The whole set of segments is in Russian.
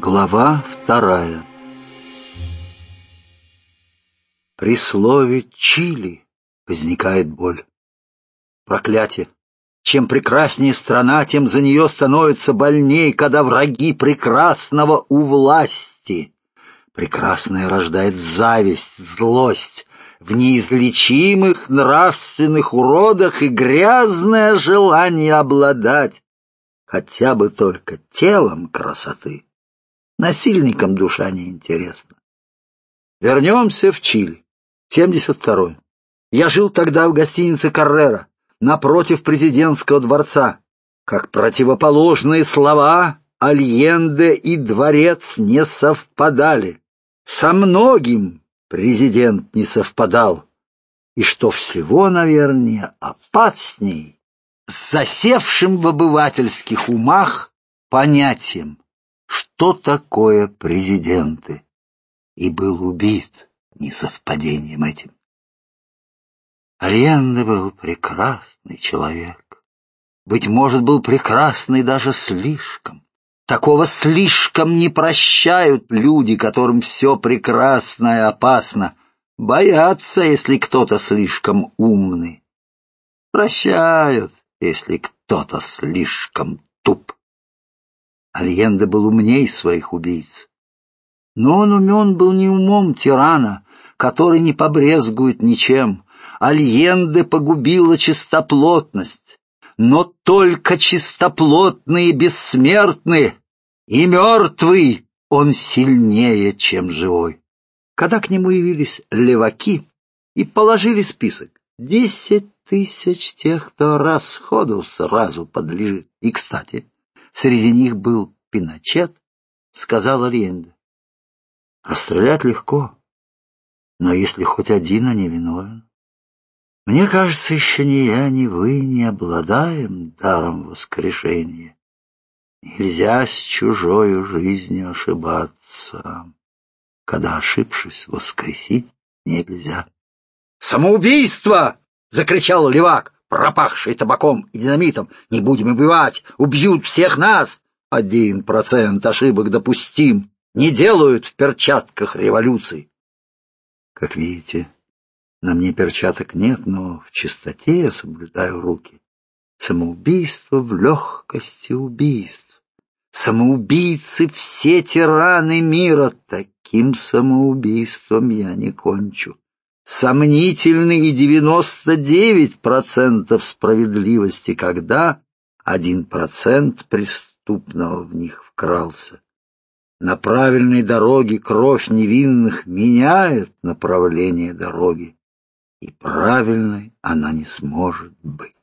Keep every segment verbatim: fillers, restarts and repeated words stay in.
Глава вторая. При слове «Чили» возникает боль. Проклятие! Чем прекраснее страна, тем за нее становится больней, когда враги прекрасного у власти. Прекрасное рождает зависть, злость в неизлечимых нравственных уродах и грязное желание обладать хотя бы только телом красоты. Насильникам душа не интересна. Вернемся в Чили. семьдесят второй. Я жил тогда в гостинице «Каррера», напротив президентского дворца. Как противоположные слова, Альенде и дворец не совпадали. Со многим президент не совпадал. И что всего, наверное, опасней, с засевшим в обывательских умах понятием, что такое президенты, и был убит несовпадением этим. Альенде был прекрасный человек. Быть может, был прекрасный даже слишком. Такого слишком не прощают люди, которым все прекрасное опасно. Боятся, если кто-то слишком умный. Прощают, если кто-то слишком туп. Альенде был умней своих убийц. Но он умен был не умом тирана, который не побрезгует ничем. Альенде погубила чистоплотность, но только чистоплотные бессмертны, и мертвый он сильнее, чем живой. Когда к нему явились леваки и положили список, десять тысяч тех, кто расходу сразу подлежит. И, кстати, среди них был Пиночет, сказал Альенде. Расстрелять легко, но если хоть один, а не виновен. Мне кажется, еще ни я, ни вы не обладаем даром воскрешения. Нельзя с чужою жизнью ошибаться. Когда ошибшись, воскресить нельзя. «Самоубийство!» — закричал левак, пропахший табаком и динамитом. «Не будем убивать! Убьют всех нас! Один процент ошибок допустим. Не делают в перчатках революций». Как видите, на мне перчаток нет, но в чистоте я соблюдаю руки. Самоубийство в легкости убийств. Самоубийцы все тираны мира. Таким самоубийством я не кончу. Сомнительны и девяносто девять процентов справедливости, когда один процент преступного в них вкрался. На правильной дороге кровь невинных меняет направление дороги, и правильной она не сможет быть.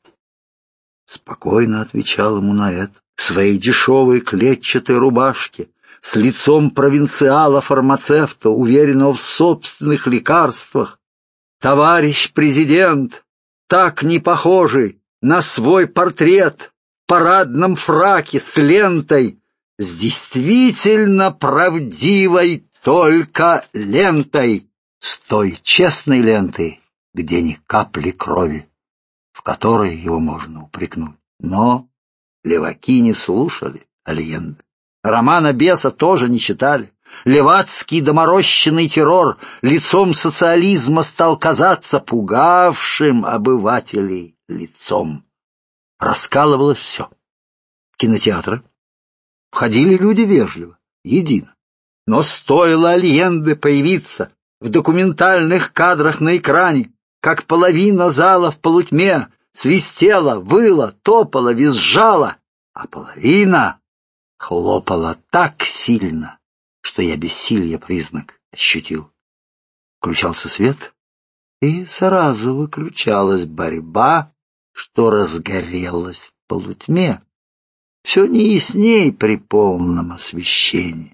Спокойно отвечал ему на это, в своей дешевой клетчатой рубашке, с лицом провинциала-фармацевта, уверенного в собственных лекарствах. Товарищ президент, так не похожий на свой портрет в парадном фраке с лентой, с действительно правдивой только лентой, с той честной лентой, где ни капли крови, в которой его можно упрекнуть. Но леваки не слушали Альенде. Романа Беса тоже не читали. Левацкий доморощенный террор лицом социализма стал казаться пугавшим обывателей лицом. Раскалывалось все. В кинотеатры входили люди вежливо, едино. Но стоило Альенде появиться в документальных кадрах на экране, как половина зала в полутьме свистела, выла, топала, визжала, а половина хлопала так сильно, что я бессилья признак ощутил. Включался свет, и сразу выключалась борьба, что разгорелась в полутьме. Все не ясней при полном освещении.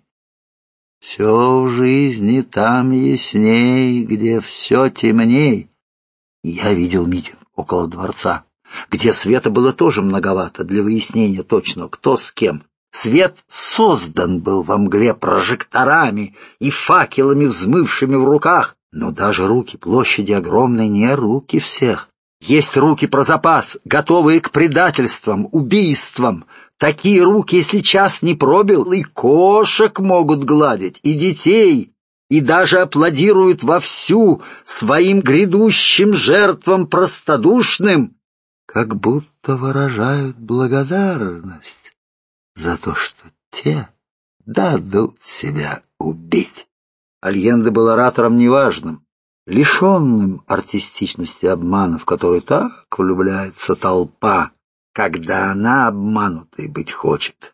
Все в жизни там ясней, где все темней. Я видел митинг около дворца, где света было тоже многовато для выяснения точно, кто с кем. Свет создан был во мгле прожекторами и факелами, взмывшими в руках. Но даже руки площади огромной не руки всех. Есть руки про запас, готовые к предательствам, убийствам. Такие руки, если час не пробил, и кошек могут гладить, и детей, и даже аплодируют вовсю своим грядущим жертвам простодушным, как будто выражают благодарность за то, что те дадут себя убить. Альенде был оратором неважным, лишенным артистичности обмана, в который так влюбляется толпа, когда она обманутой быть хочет.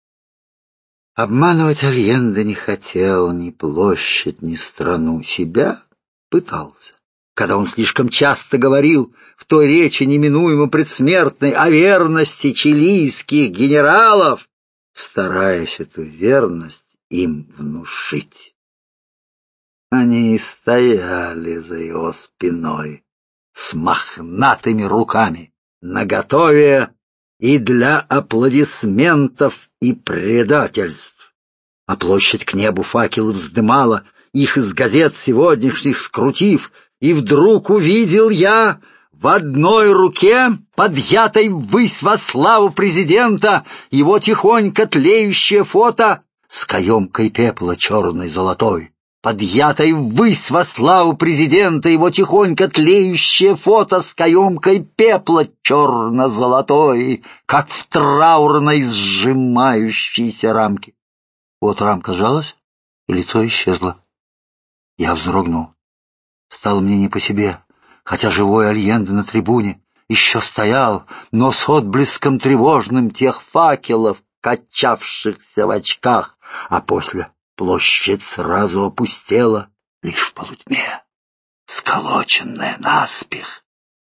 Обманывать Альенде не хотел ни площадь, ни страну. Себя пытался. Когда он слишком часто говорил в той речи неминуемо предсмертной о верности чилийских генералов, стараясь эту верность им внушить. Они и стояли за его спиной с мохнатыми руками, наготове и для аплодисментов и предательств. А площадь к небу факелы вздымала, их из газет сегодняшних скрутив, и вдруг увидел я в одной руке, подъятой ввысь во славу президента, его тихонько тлеющее фото с каемкой пепла черной золотой. Подъятой ввысь во славу президента, его тихонько тлеющее фото с каемкой пепла черно-золотой, как в траурной сжимающейся рамке. Вот рамка сжалась, и лицо исчезло. Я вздрогнул. Стало мне не по себе, хотя живой Альенде на трибуне еще стоял, но с отблеском тревожным тех факелов, качавшихся в очках, а после площадь сразу опустела, лишь в полутьме, сколоченная наспех,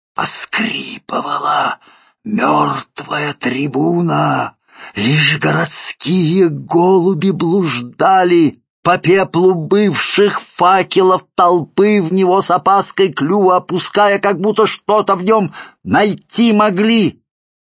поскрипывала мертвая трибуна, лишь городские голуби блуждали по пеплу бывших факелов толпы в него с опаской клюва опуская, как будто что-то в нем найти могли.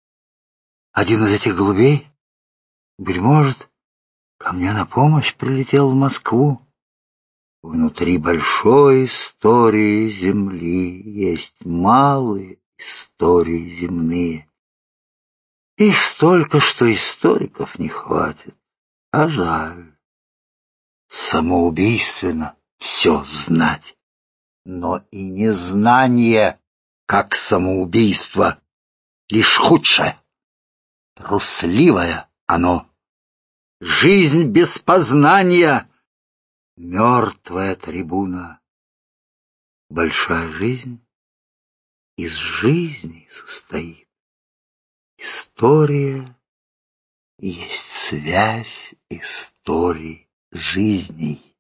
Один из этих голубей, быть может, ко мне на помощь прилетел в Москву. Внутри большой истории Земли есть малые истории земные. Их столько, что историков не хватит, а жаль. Самоубийственно все знать, но и незнание, как самоубийство, лишь худшее, трусливое оно. Жизнь без познания — мертвая трибуна. Большая жизнь из жизни состоит. История есть связь историй жизней.